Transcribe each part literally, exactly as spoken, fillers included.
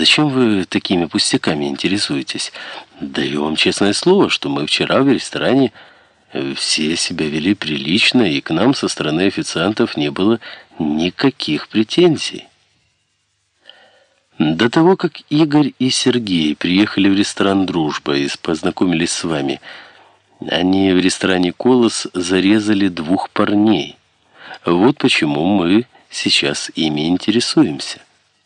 зачем вы такими пустяками интересуетесь? Даю вам честное слово, что мы вчера в ресторане все себя вели прилично, и к нам со стороны официантов не было никаких претензий. До того, как Игорь и Сергей приехали в ресторан «Дружба» и познакомились с вами, они в ресторане «Колос» зарезали двух парней. Вот почему мы сейчас ими интересуемся.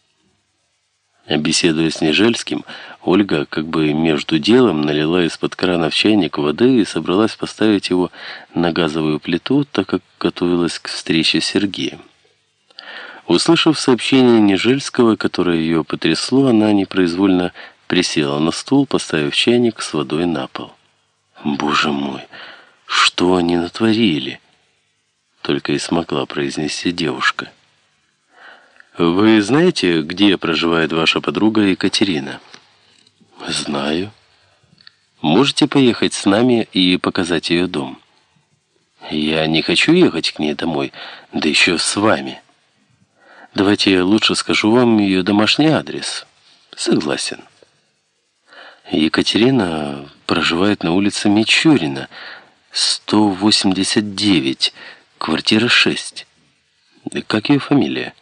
Беседуя с Нежельским, Ольга как бы между делом налила из-под крана в чайник воды и собралась поставить его на газовую плиту, так как готовилась к встрече с Сергеем. Услышав сообщение Нежельского, которое ее потрясло, она непроизвольно присела на стул, поставив чайник с водой на пол. «Боже мой, что они натворили?» Только и смогла произнести девушка. «Вы знаете, где проживает ваша подруга Екатерина?» «Знаю». «Можете поехать с нами и показать ее дом?» «Я не хочу ехать к ней домой, да еще с вами». «Давайте я лучше скажу вам ее домашний адрес». «Согласен». Екатерина проживает на улице Мичурина, сто восемьдесят девять, квартира шесть. Как ее фамилия?»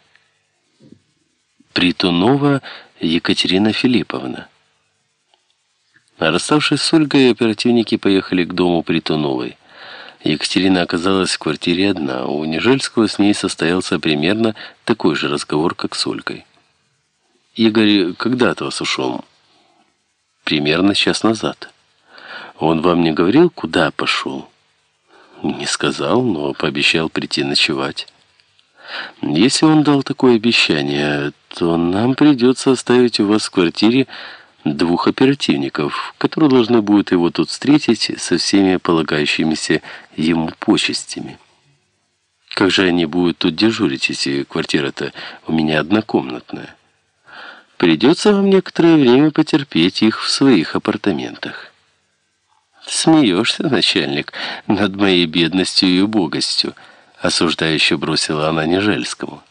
«Притунова Екатерина Филипповна». Расставшись с Ольгой, оперативники поехали к дому Притуновой. Екатерина оказалась в квартире одна. У Нежельского с ней состоялся примерно такой же разговор, как с Ольгой. «Игорь когда от вас ушел?» «Примерно час назад». «Он вам не говорил, куда пошел?» «Не сказал, но пообещал прийти ночевать». «Если он дал такое обещание, то нам придется оставить у вас в квартире двух оперативников, которые должны будут его тут встретить со всеми полагающимися ему почестями. Как же они будут тут дежурить, если квартира-то у меня однокомнатная? Придется вам некоторое время потерпеть их в своих апартаментах». «Смеешься, начальник, над моей бедностью и убогостью», осуждающе бросила она Нежельскому.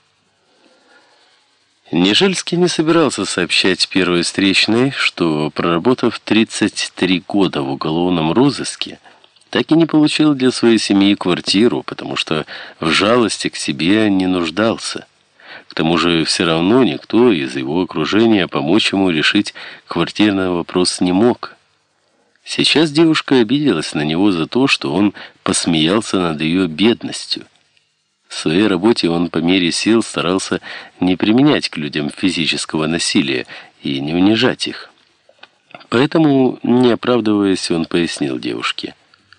Нежельский не собирался сообщать первой встречной, что, проработав тридцать три года в уголовном розыске, так и не получил для своей семьи квартиру, потому что в жалости к себе не нуждался. К тому же все равно никто из его окружения помочь ему решить квартирный вопрос не мог. Сейчас девушка обиделась на него за то, что он посмеялся над ее бедностью. В своей работе он по мере сил старался не применять к людям физического насилия и не унижать их. Поэтому, не оправдываясь, он пояснил девушке: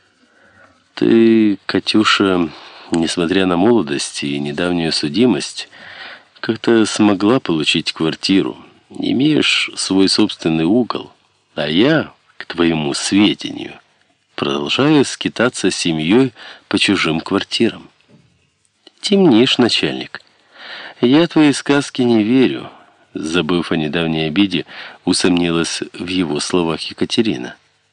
«Ты, Катюша, несмотря на молодость и недавнюю судимость, как-то смогла получить квартиру, имеешь свой собственный угол, а я, к твоему сведению, продолжаю скитаться с семьей по чужим квартирам». «Темнишь, начальник. Я твои сказки не верю», — забыв о недавней обиде, усомнилась в его словах Екатерина.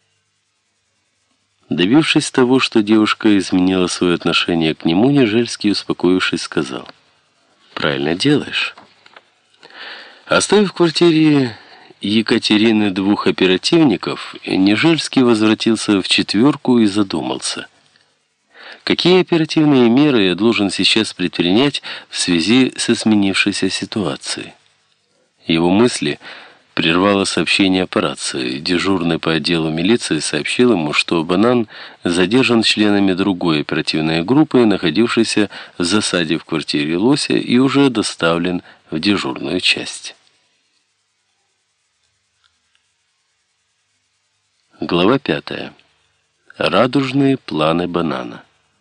Добившись того, что девушка изменила свое отношение к нему, Нежельский, успокоившись, сказал: «Правильно делаешь». Оставив в квартире Екатерины двух оперативников, Нежельский возвратился в четверку и задумался: какие оперативные меры я должен сейчас предпринять в связи с изменившейся ситуацией? Его мысли прервало сообщение по рации. Дежурный по отделу милиции сообщил ему, что Банан задержан членами другой оперативной группы, находившейся в засаде в квартире Лося, и уже доставлен в дежурную часть. Глава пятая. Радужные планы Банана.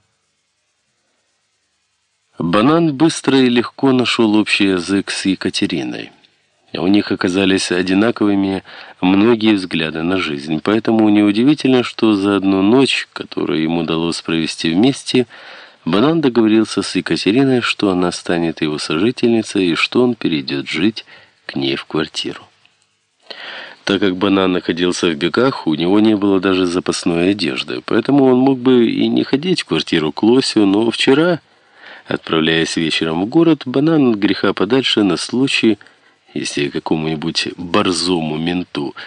Банан быстро и легко нашел общий язык с Екатериной. У них оказались одинаковыми многие взгляды на жизнь, поэтому неудивительно, что за одну ночь, которую ему удалось провести вместе, Банан договорился с Екатериной, что она станет его сожительницей и что он перейдет жить к ней в квартиру. Так как Банан находился в бегах, у него не было даже запасной одежды, поэтому он мог бы и не ходить в квартиру к Лосю, но вчера, отправляясь вечером в город, Банан от греха подальше на случай если какому-нибудь борзому менту